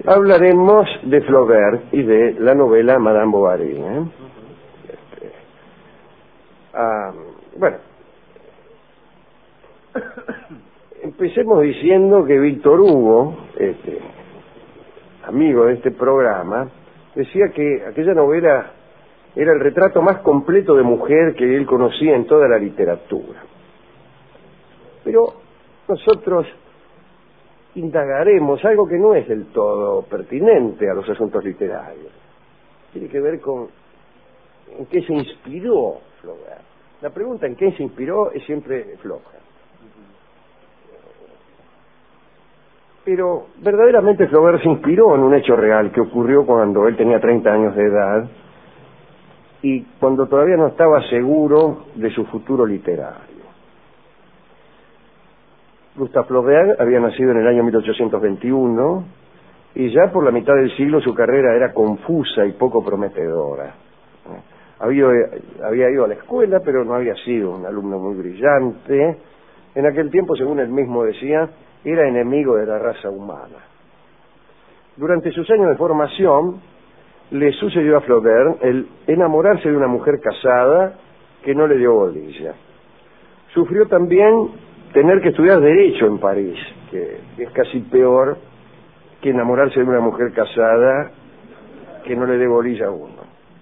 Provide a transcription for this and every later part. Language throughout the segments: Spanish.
hablaremos de Flaubert y de la novela Madame Bovary. Bueno, empecemos diciendo que Víctor Hugo, amigo de este programa, decía que aquella novela era el retrato más completo de mujer que él conocía en toda la literatura. Pero nosotros indagaremos algo que no es del todo pertinente a los asuntos literarios. Tiene que ver con en qué se inspiró Flaubert. La pregunta en qué se inspiró es siempre floja. Pero verdaderamente Flaubert se inspiró en un hecho real que ocurrió cuando él tenía 30 años de edad y cuando todavía no estaba seguro de su futuro literario. Gustave Flaubert había nacido en el año 1821 y ya por la mitad del siglo su carrera era confusa y poco prometedora. Había ido a la escuela, pero no había sido un alumno muy brillante. En aquel tiempo, según él mismo decía, era enemigo de la raza humana. Durante sus años de formación, le sucedió a Flaubert el enamorarse de una mujer casada que no le dio bolilla. Sufrió también tener que estudiar Derecho en París, que es casi peor que enamorarse de una mujer casada que no le dé bolilla a uno.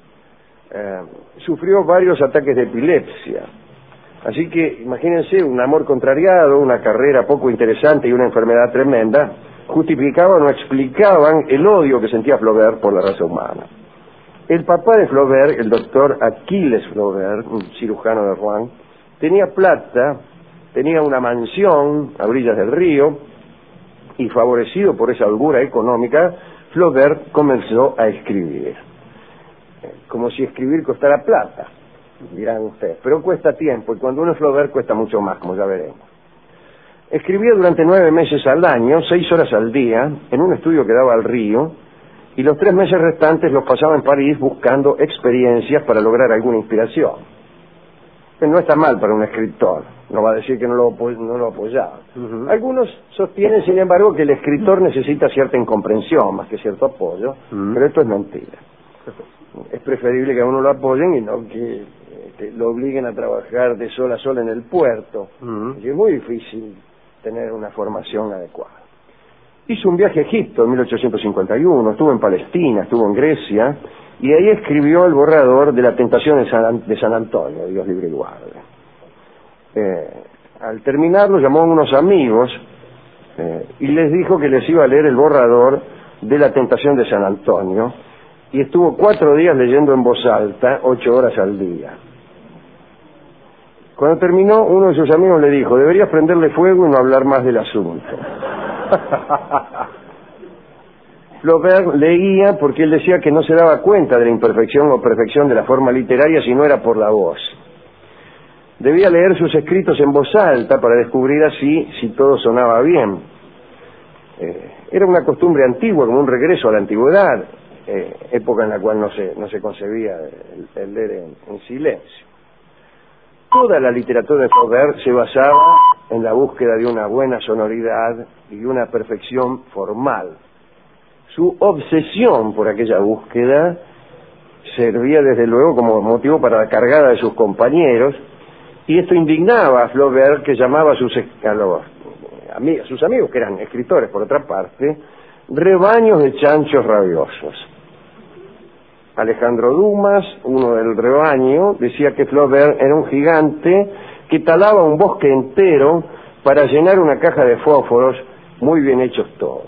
Sufrió varios ataques de epilepsia. Así que imagínense, un amor contrariado, una carrera poco interesante y una enfermedad tremenda justificaban o explicaban el odio que sentía Flaubert por la raza humana. El papá de Flaubert, el doctor Achilles Flaubert, un cirujano de Rouen, tenía plata, tenía una mansión a orillas del río y favorecido por esa holgura económica, Flaubert comenzó a escribir. Como si escribir costara plata, dirán ustedes, pero cuesta tiempo y cuando uno es Flaubert cuesta mucho más, como ya veremos. Escribía durante 9 meses al año, 6 horas al día, en un estudio que daba al río, y los 3 meses restantes los pasaba en París buscando experiencias para lograr alguna inspiración. No está mal para un escritor, no va a decir que no lo apoyaba. Algunos sostienen, sin embargo, que el escritor necesita cierta incomprensión más que cierto apoyo, pero esto es mentira. Es preferible que a uno lo apoyen y no que lo obliguen a trabajar de sol a sol en el puerto. Y es muy difícil tener una formación adecuada. Hizo un viaje a Egipto en 1851, estuvo en Palestina, estuvo en Grecia, y ahí escribió el borrador de La Tentación de San Antonio, Dios libre y guarde. Al terminarlo llamó a unos amigos y les dijo que les iba a leer el borrador de La Tentación de San Antonio, y estuvo 4 días leyendo en voz alta, 8 horas al día. Cuando terminó, uno de sus amigos le dijo: deberías prenderle fuego y no hablar más del asunto. Flaubert leía porque él decía que no se daba cuenta de la imperfección o perfección de la forma literaria si no era por la voz. Debía leer sus escritos en voz alta para descubrir así si todo sonaba bien. Era una costumbre antigua, como un regreso a la antigüedad, época en la cual no se concebía el leer en silencio. Toda la literatura de Flaubert se basaba en la búsqueda de una buena sonoridad y una perfección formal. Su obsesión por aquella búsqueda servía desde luego como motivo para la cargada de sus compañeros, y esto indignaba a Flaubert, que llamaba a sus amigos, que eran escritores por otra parte, rebaños de chanchos rabiosos. Alejandro Dumas, uno del rebaño, decía que Flaubert era un gigante que talaba un bosque entero para llenar una caja de fósforos muy bien hechos todos.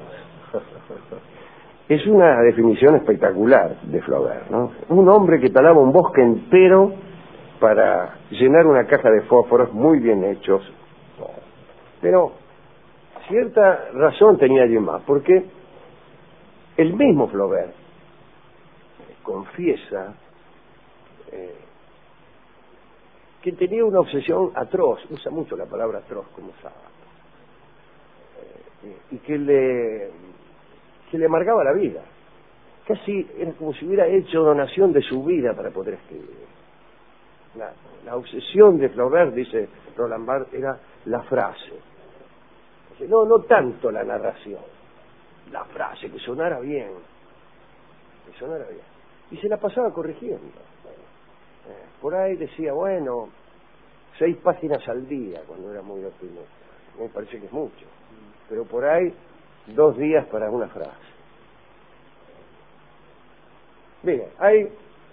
Es una definición espectacular de Flaubert, ¿no? Un hombre que talaba un bosque entero para llenar una caja de fósforos muy bien hechos todos. Pero cierta razón tenía allí más, porque el mismo Flaubert confiesa que tenía una obsesión atroz, usa mucho la palabra atroz como sábado, y que le amargaba la vida. Casi era como si hubiera hecho donación de su vida para poder escribir. La obsesión de Flaubert, dice Roland Barthes, era la frase. No tanto la narración. la frase, que sonara bien. Que sonara bien. Y se la pasaba corrigiendo. Por ahí decía, bueno, 6 páginas al día, cuando era muy optimista. Me parece que es mucho. Pero por ahí, 2 días para una frase. Bien, hay...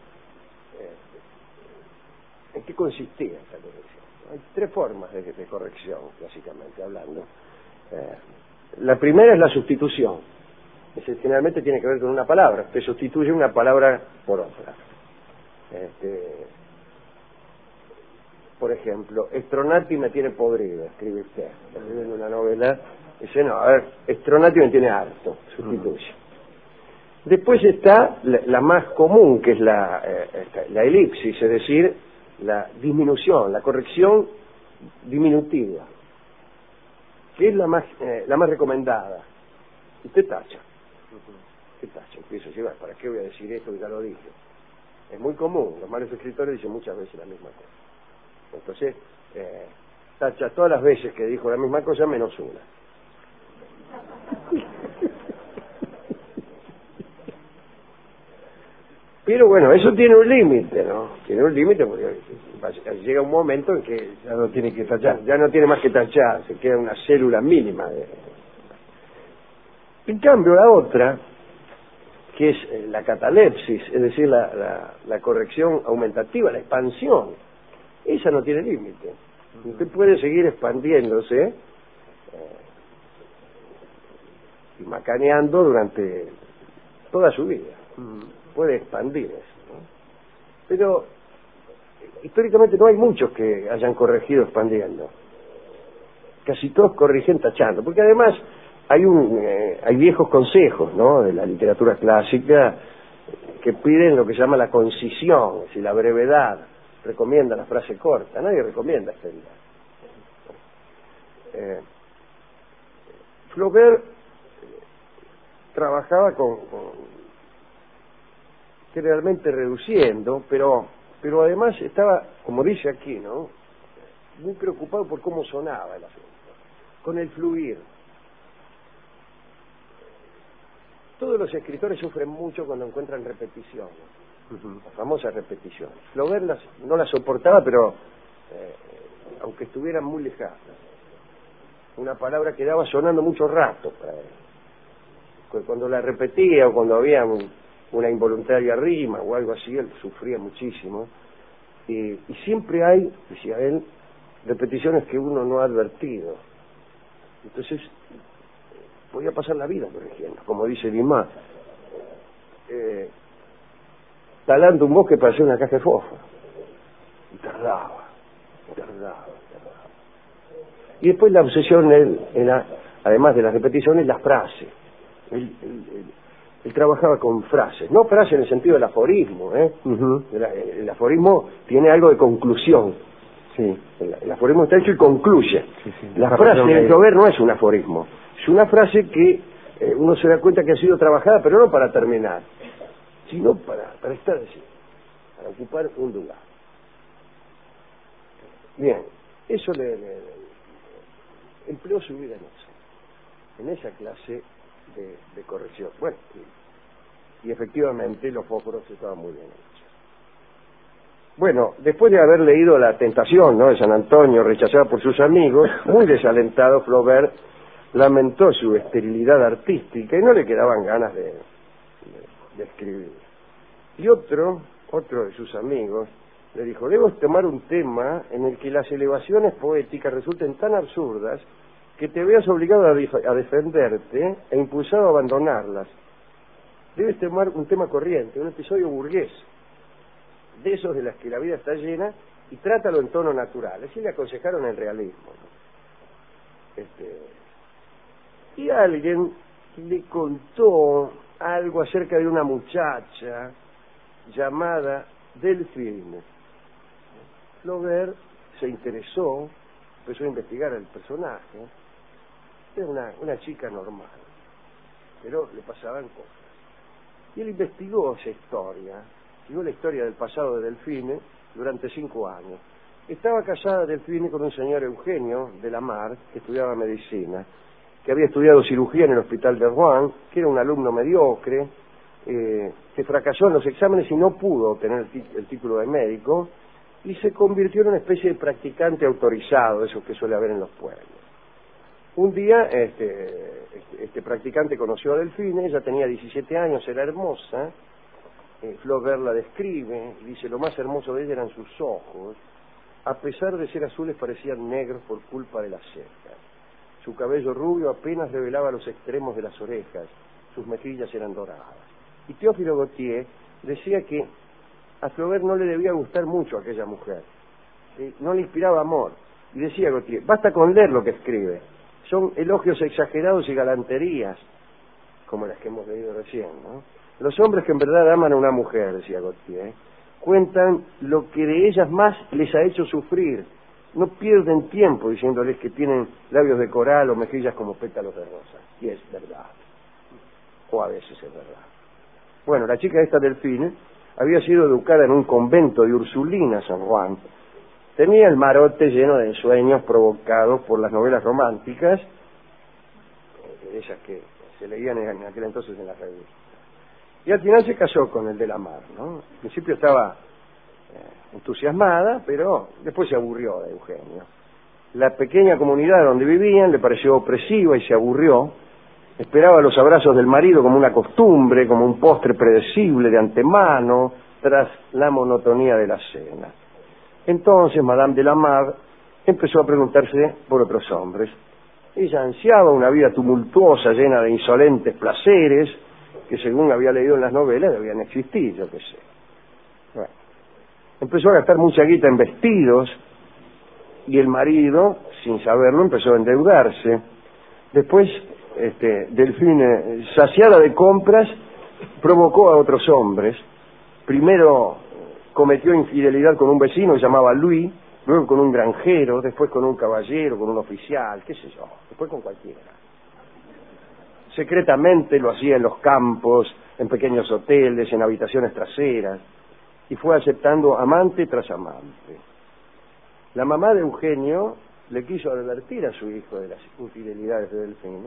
¿En qué consistía esta corrección? Hay 3 formas de corrección, básicamente hablando. La primera es la sustitución. Generalmente tiene que ver con una palabra. Usted sustituye una palabra por otra. Por ejemplo, Stronati me tiene podrido, escribe usted. Escribiendo una novela, dice, no, a ver, Stronati me tiene harto, sustituye. Después está la más común, que es la elipsis, es decir, la disminución, la corrección diminutiva, que es la más recomendada. Usted tacha. Usted tacha, empiezo a llevar, ¿para qué voy a decir esto que ya lo dije? Es muy común, los malos escritores dicen muchas veces la misma cosa. Entonces, tacha todas las veces que dijo la misma cosa menos una. Pero bueno, eso tiene un límite, ¿no? Tiene un límite porque llega un momento en que ya no tiene que tachar. Ya no tiene más que tachar, se queda una célula mínima. En cambio, la otra, que es la catalepsis, es decir, la corrección aumentativa, la expansión, esa no tiene límite. Usted puede seguir expandiéndose y macaneando durante toda su vida. Puede expandir eso, ¿no? Pero históricamente no hay muchos que hayan corregido expandiendo. Casi todos corrigen tachando, porque además hay viejos consejos, ¿no?, de la literatura clásica que piden lo que se llama la concisión, es decir, la brevedad. Recomienda la frase corta, nadie recomienda extender. Flaubert trabajaba generalmente reduciendo, pero además estaba, como dice aquí, ¿no?, muy preocupado por cómo sonaba el asunto, con el fluir. Todos los escritores sufren mucho cuando encuentran repeticiones, las famosas repeticiones. Flaubert no las soportaba, pero aunque estuvieran muy lejanas, una palabra quedaba sonando mucho rato para él. Cuando la repetía o cuando había una involuntaria rima o algo así, él sufría muchísimo. Y siempre hay, decía él, repeticiones que uno no ha advertido. Entonces, podía pasar la vida corrigiendo, como dice Dumas, talando un bosque para hacer una caja de fósforo. Y tardaba. Y después la obsesión era, además de las repeticiones, las frases. Él trabajaba con frases, no frases en el sentido del aforismo, El aforismo tiene algo de conclusión. Sí. El aforismo está hecho y concluye. Sí. La frase de Flaubert no es un aforismo, es una frase que uno se da cuenta que ha sido trabajada, pero no para terminar, sino para estar así, para ocupar un lugar. Bien, eso le empleó su vida en esa clase de corrección. Bueno, y efectivamente los fósforos estaban muy bien hechos. Bueno, después de haber leído La Tentación, ¿no?, de San Antonio, rechazada por sus amigos, muy desalentado, Flaubert lamentó su esterilidad artística y no le quedaban ganas de escribir. Y otro de sus amigos le dijo, debes tomar un tema en el que las elevaciones poéticas resulten tan absurdas que te veas obligado a defenderte e impulsado a abandonarlas. Debes tomar un tema corriente, un episodio burgués, de esos de las que la vida está llena, y trátalo en tono natural. Así le aconsejaron el realismo, ¿no? Y alguien le contó algo acerca de una muchacha llamada Delphine. Flaubert se interesó, empezó a investigar el personaje. Era una chica normal, pero le pasaban cosas. Y él investigó esa historia, siguió la historia del pasado de Delphine durante 5 años. Estaba casada Delphine con un señor Eugenio de la Mar, que estudiaba medicina, que había estudiado cirugía en el hospital de Rouen, que era un alumno mediocre, que fracasó en los exámenes y no pudo obtener el título de médico, y se convirtió en una especie de practicante autorizado, eso que suele haber en los pueblos. Un día este practicante conoció a Delfine, ella tenía 17 años, era hermosa. Flaubert la describe, dice, lo más hermoso de ella eran sus ojos, a pesar de ser azules parecían negros por culpa de las cejas. Su cabello rubio apenas revelaba los extremos de las orejas, sus mejillas eran doradas. Y Théophile Gautier decía que a Flaubert no le debía gustar mucho a aquella mujer, no le inspiraba amor. Y decía Gautier, basta con leer lo que escribe, son elogios exagerados y galanterías, como las que hemos leído recién, ¿no? Los hombres que en verdad aman a una mujer, decía Gautier, cuentan lo que de ellas más les ha hecho sufrir. No pierden tiempo diciéndoles que tienen labios de coral o mejillas como pétalos de rosa. Y es verdad. O a veces es verdad. Bueno, la chica esta Delfine había sido educada en un convento de Ursulinas en Rouen. Tenía el marote lleno de sueños provocados por las novelas románticas, esas que se leían en aquel entonces en las revistas. Y al final se casó con el de la Mar, ¿no? Al principio estaba entusiasmada, pero después se aburrió de Eugenio. La pequeña comunidad donde vivían le pareció opresiva y se aburrió. Esperaba los abrazos del marido como una costumbre, como un postre predecible de antemano, tras la monotonía de la cena. Entonces Madame de la Mar empezó a preguntarse por otros hombres. Ella ansiaba una vida tumultuosa, llena de insolentes placeres, que según había leído en las novelas debían existir, yo qué sé. Bueno, empezó a gastar mucha guita en vestidos y el marido, sin saberlo, empezó a endeudarse. Después, Delfine, saciada de compras, provocó a otros hombres. Primero cometió infidelidad con un vecino que se llamaba Louis, luego con un granjero, después con un caballero, con un oficial, qué sé yo, después con cualquiera. Secretamente lo hacía en los campos, en pequeños hoteles, en habitaciones traseras, y fue aceptando amante tras amante. La mamá de Eugenio le quiso advertir a su hijo de las infidelidades de Delfine,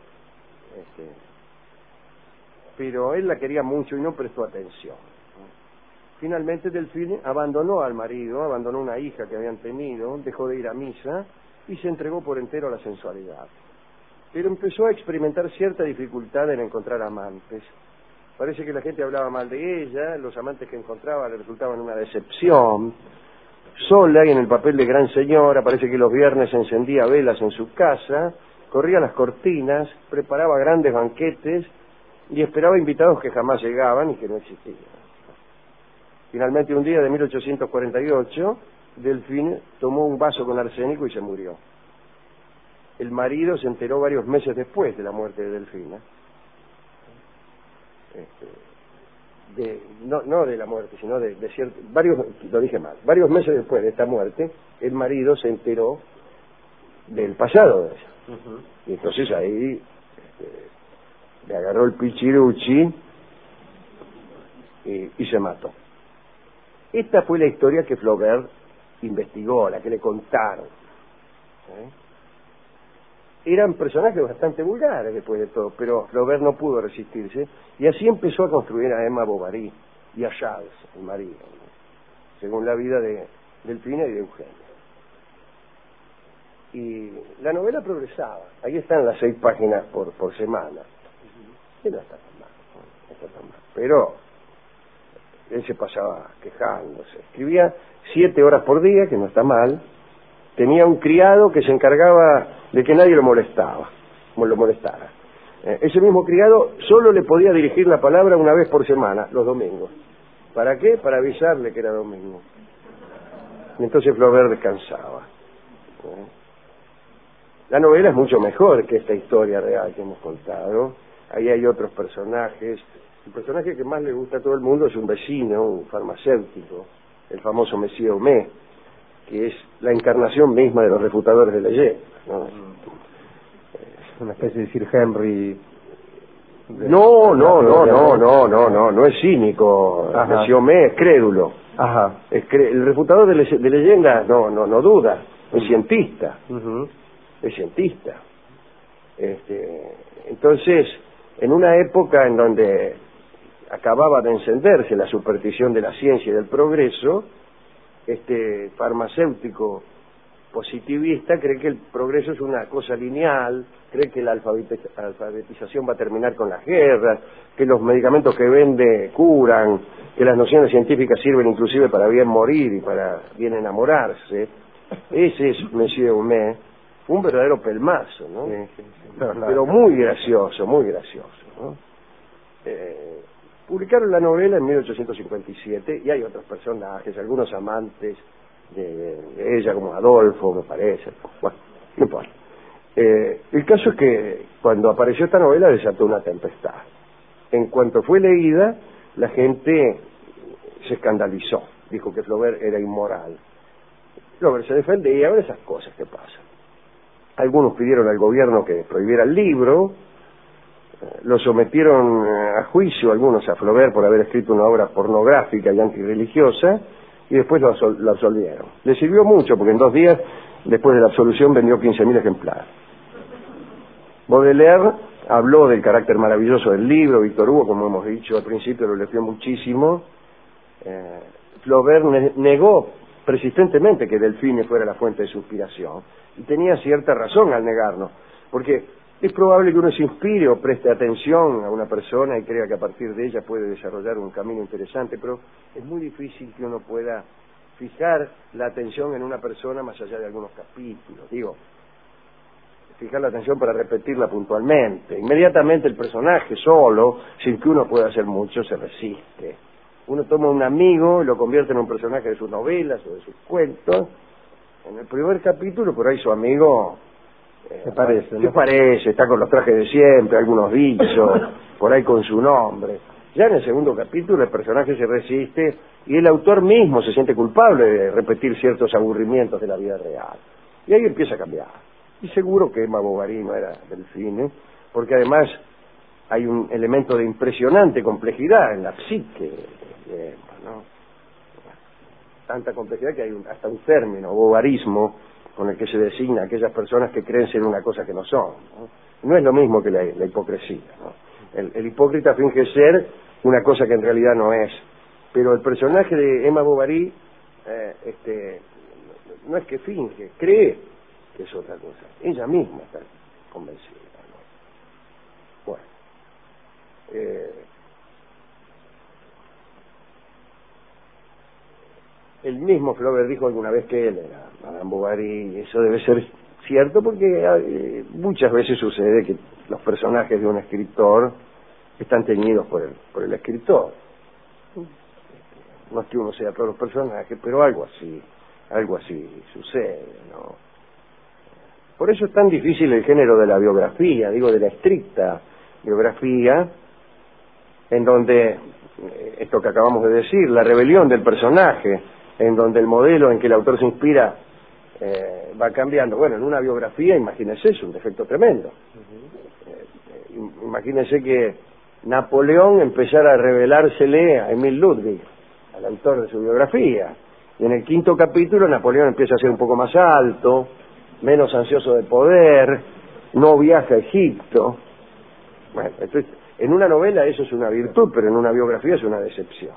pero él la quería mucho y no prestó atención. Finalmente Delfine abandonó al marido, abandonó una hija que habían tenido, dejó de ir a misa y se entregó por entero a la sensualidad. Pero empezó a experimentar cierta dificultad en encontrar amantes. Parece que la gente hablaba mal de ella, los amantes que encontraba le resultaban una decepción. Sola y en el papel de gran señora, parece que los viernes encendía velas en su casa, corría las cortinas, preparaba grandes banquetes y esperaba invitados que jamás llegaban y que no existían. Finalmente, un día de 1848, Delfine tomó un vaso con arsénico y se murió. El marido se enteró varios meses después de la muerte de Delfina. No de la muerte, sino de cierto, varios meses después de esta muerte, el marido se enteró del pasado de ella. Uh-huh. Y entonces ahí le agarró el pichiruchi y se mató. Esta fue la historia que Flaubert investigó, la que le contaron. Eran personajes bastante vulgares después de todo, pero Flaubert no pudo resistirse y así empezó a construir a Emma Bovary y a Charles, el marido, ¿no? Según la vida de Delfine y de Eugenio. Y la novela progresaba. Ahí están las 6 páginas por semana. Y no está tan mal, no está tan mal. Pero él se pasaba quejándose. Escribía 7 horas por día, que no está mal. Tenía un criado que se encargaba de que nadie lo molestara. Ese mismo criado solo le podía dirigir la palabra una vez por semana, los domingos. ¿Para qué? Para avisarle que era domingo. Y entonces Flaubert descansaba. La novela es mucho mejor que esta historia real que hemos contado. Ahí hay otros personajes. El personaje que más le gusta a todo el mundo es un vecino, un farmacéutico, el famoso Monsieur Homais, que es la encarnación misma de los refutadores de leyendas, ¿no? Una especie de Sir Henry. No es cínico. Monsieur Homais es crédulo. Ajá. El refutador de leyendas no duda, es cientista. Uh-huh. Es cientista. Entonces, en una época en donde acababa de encenderse la superstición de la ciencia y del progreso, este farmacéutico positivista cree que el progreso es una cosa lineal, cree que la alfabetización va a terminar con las guerras, que los medicamentos que vende curan, que las nociones científicas sirven inclusive para bien morir y para bien enamorarse. Ese es Monsieur Homais, fue un verdadero pelmazo, ¿no? Sí. Pero muy gracioso, ¿no? Publicaron la novela en 1857 y hay otros personajes, algunos amantes de ella, como Adolfo, me parece. Bueno, no importa. El caso es que cuando apareció esta novela desató una tempestad. En cuanto fue leída, la gente se escandalizó, dijo que Flaubert era inmoral. Flaubert se defendía de esas cosas que pasan. Algunos pidieron al gobierno que prohibiera el libro, lo sometieron a juicio, algunos a Flaubert por haber escrito una obra pornográfica y antirreligiosa, y después lo absolvieron. Le sirvió mucho, porque en 2 días, después de la absolución, vendió 15.000 ejemplares. Baudelaire habló del carácter maravilloso del libro, Víctor Hugo, como hemos dicho al principio, lo elogió muchísimo. Flaubert negó persistentemente que Delfine fuera la fuente de su inspiración, y tenía cierta razón al negarlo, porque es probable que uno se inspire o preste atención a una persona y crea que a partir de ella puede desarrollar un camino interesante, pero es muy difícil que uno pueda fijar la atención en una persona más allá de algunos capítulos. Digo, fijar la atención para repetirla puntualmente. Inmediatamente el personaje solo, sin que uno pueda hacer mucho, se resiste. Uno toma un amigo y lo convierte en un personaje de sus novelas o de sus cuentos. En el primer capítulo, por ahí su amigo se parece, ¿no? Se parece, está con los trajes de siempre, algunos dichos, por ahí con su nombre. Ya en el segundo capítulo el personaje se resiste y el autor mismo se siente culpable de repetir ciertos aburrimientos de la vida real. Y ahí empieza a cambiar. Y seguro que Emma Bovary no era Delfine, porque además hay un elemento de impresionante complejidad en la psique de Emma, ¿no? Tanta complejidad que hay hasta un término, bovarismo, con el que se designa a aquellas personas que creen ser una cosa que no son, ¿no? No es lo mismo que la hipocresía, ¿no? El hipócrita finge ser una cosa que en realidad no es, pero el personaje de Emma Bovary no es que finge, cree que es otra cosa, ella misma está convencida, ¿no? Bueno, el mismo Flaubert dijo alguna vez que él era Madame Bovary, y eso debe ser cierto porque muchas veces sucede que los personajes de un escritor están teñidos por el escritor. No es que uno sea todos los personajes, pero algo así sucede, ¿no? Por eso es tan difícil el género de la biografía, digo, de la estricta biografía, en donde, esto que acabamos de decir, la rebelión del personaje, en donde el modelo en que el autor se inspira va cambiando. Bueno, en una biografía, imagínese, es un defecto tremendo. Imagínese que Napoleón empezara a revelársele a Emil Ludwig, al autor de su biografía, y en el 5º capítulo Napoleón empieza a ser un poco más alto, menos ansioso de poder, no viaja a Egipto. Bueno, entonces, en una novela eso es una virtud, pero en una biografía es una decepción.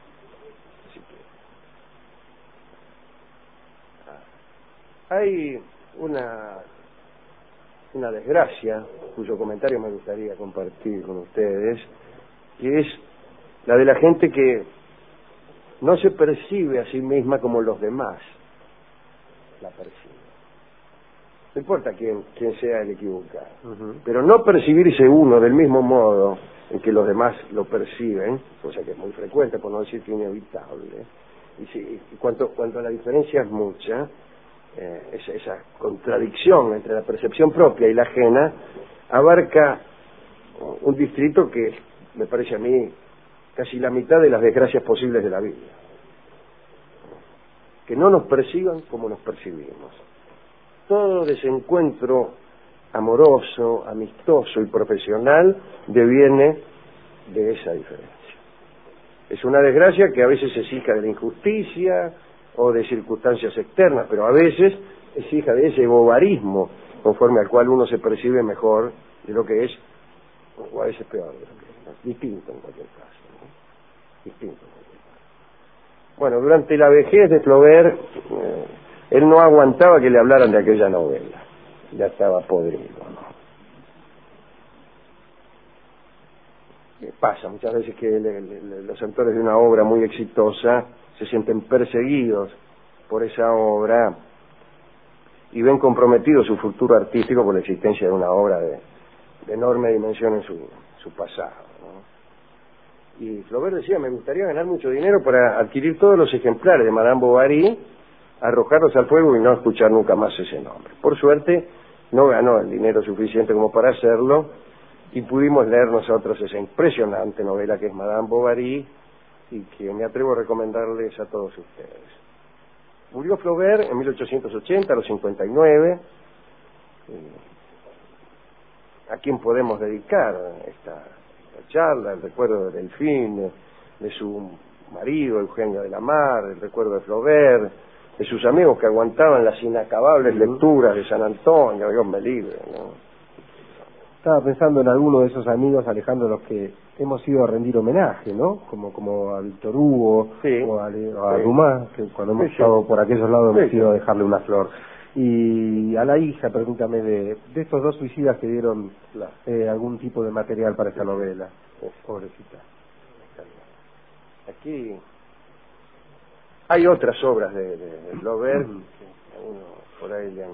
Hay una desgracia, cuyo comentario me gustaría compartir con ustedes, que es la de la gente que no se percibe a sí misma como los demás la perciben. No importa quién sea el equivocado, pero no percibirse uno del mismo modo en que los demás lo perciben, cosa que es muy frecuente, por no decir que inevitable, y cuanto la diferencia es mucha, esa contradicción entre la percepción propia y la ajena abarca un distrito que me parece a mí casi la mitad de las desgracias posibles de la vida. Que no nos perciban como nos percibimos. Todo desencuentro amoroso, amistoso y profesional deviene de esa diferencia. Es una desgracia que a veces es hija de la injusticia o de circunstancias externas, pero a veces es hija de ese bovarismo conforme al cual uno se percibe mejor de lo que es, o a veces peor de lo que es, ¿no? Distinto en cualquier caso, ¿no? Distinto en cualquier caso. Bueno, durante la vejez de Flaubert, él no aguantaba que le hablaran de aquella novela, ya estaba podrido, ¿no? Pasa muchas veces que los autores de una obra muy exitosa se sienten perseguidos por esa obra y ven comprometido su futuro artístico por la existencia de una obra de enorme dimensión en su pasado, ¿no? Y Flaubert decía, me gustaría ganar mucho dinero para adquirir todos los ejemplares de Madame Bovary, arrojarlos al fuego y no escuchar nunca más ese nombre. Por suerte no ganó el dinero suficiente como para hacerlo, y pudimos leer nosotros esa impresionante novela que es Madame Bovary, y que me atrevo a recomendarles a todos ustedes. Murió Flaubert en 1880, a los 59. ¿A quién podemos dedicar esta charla? El recuerdo de Delphine, de su marido Eugenio de la Mar, el recuerdo de Flaubert, de sus amigos que aguantaban las inacabables lecturas de San Antonio, Dios me libre, ¿no? Estaba pensando en alguno de esos amigos, Alejandro, a los que hemos ido a rendir homenaje, ¿no? Como a Víctor Hugo, sí, o a Dumas, que cuando hemos estado por aquellos lados hemos ido a dejarle una flor. Y a la hija, permítame, de estos dos suicidas que dieron algún tipo de material para esta novela. Pobrecita. Aquí hay otras obras de Flaubert que a uno por ahí le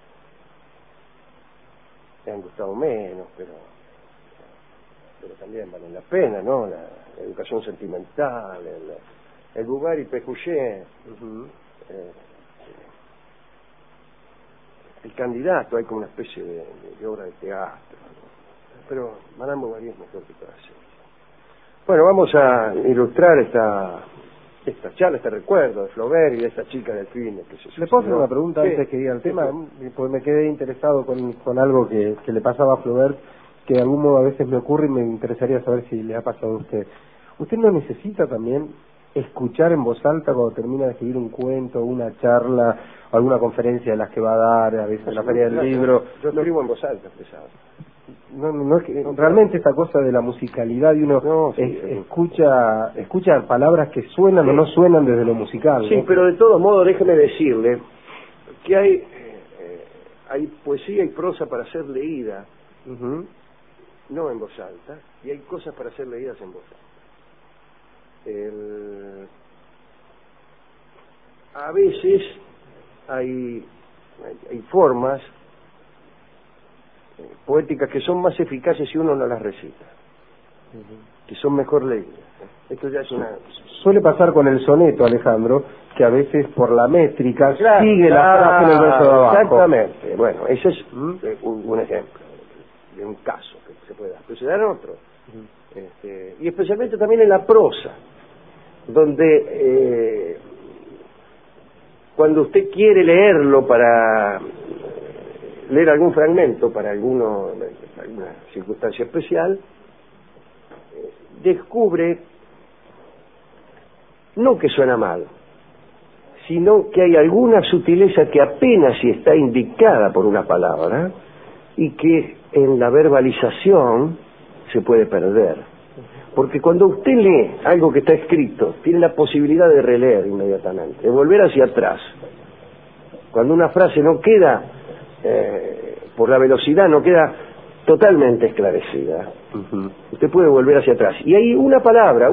han gustado menos, pero también valen la pena, ¿no? La educación sentimental, el Bouvard y Pécuchet, el candidato, hay como una especie de obra de teatro, ¿no? Pero Madame Bovary es mejor que todas ellas. Bueno, vamos a ilustrar esta charla, este recuerdo de Flaubert y de esta chica del cine que se suicidó. ¿Le puedo hacer una pregunta antes que diga el tema? Pues me quedé interesado con algo que le pasaba a Flaubert, que de algún modo a veces me ocurre y me interesaría saber si le ha pasado a usted. ¿Usted no necesita también escuchar en voz alta cuando termina de escribir un cuento, una charla, alguna conferencia de las que va a dar, a veces en la Feria del Libro? Yo escribo en voz alta, usted sabe. No es que realmente esta cosa de la musicalidad y uno escucha palabras que suenan o no suenan desde lo musical. Sí, ¿no? Pero de todos modos déjeme decirle que hay poesía y prosa para ser leída, no en voz alta, y hay cosas para ser leídas en voz alta. A veces hay formas poéticas que son más eficaces si uno no las recita, que son mejor leídas. Esto ya es una... Suele pasar con el soneto, Alejandro, que a veces por la métrica sigue la frase en el verso de abajo. Exactamente. Bueno, ese es un ejemplo de un caso que se puede dar, pero se dan otros. Y especialmente también en la prosa, donde cuando usted quiere leerlo para leer algún fragmento para alguna circunstancia especial, descubre no que suena mal, sino que hay alguna sutileza que apenas si está indicada por una palabra y que en la verbalización se puede perder. Porque cuando usted lee algo que está escrito, tiene la posibilidad de releer inmediatamente, de volver hacia atrás. Cuando una frase no queda por la velocidad, no queda totalmente esclarecida, usted puede volver hacia atrás y hay una palabra,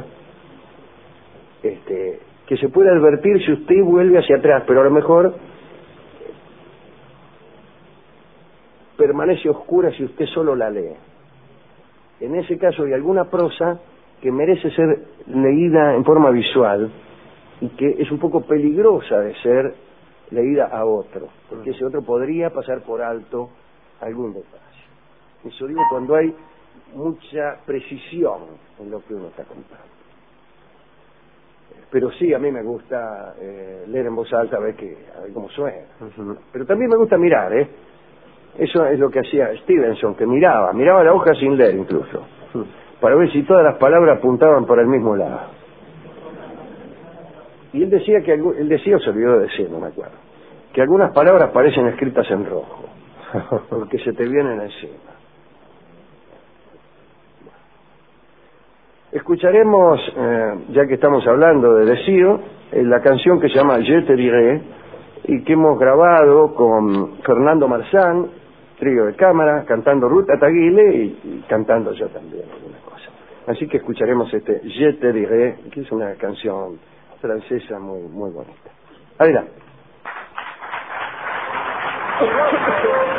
que se puede advertir si usted vuelve hacia atrás, pero a lo mejor permanece oscura si usted solo la lee. En ese caso hay alguna prosa que merece ser leída en forma visual y que es un poco peligrosa de ser leída a otro, porque ese otro podría pasar por alto algún detalle. Eso digo cuando hay mucha precisión en lo que uno está contando. Pero sí, a mí me gusta leer en voz alta a ver cómo suena. Pero también me gusta mirar, Eso es lo que hacía Stevenson, que miraba la hoja sin leer incluso, para ver si todas las palabras apuntaban por el mismo lado. Y él decía o se olvidó de decir, no me acuerdo, que algunas palabras parecen escritas en rojo. porque se te vienen encima. Escucharemos, ya que estamos hablando de Desio, la canción que se llama Je te diré, y que hemos grabado con Fernando Marzán, trío de cámara, cantando Ruth Ataguile y cantando yo también alguna cosa. Así que escucharemos este Je te diré, que es una canción francesa muy bonita. Adelante.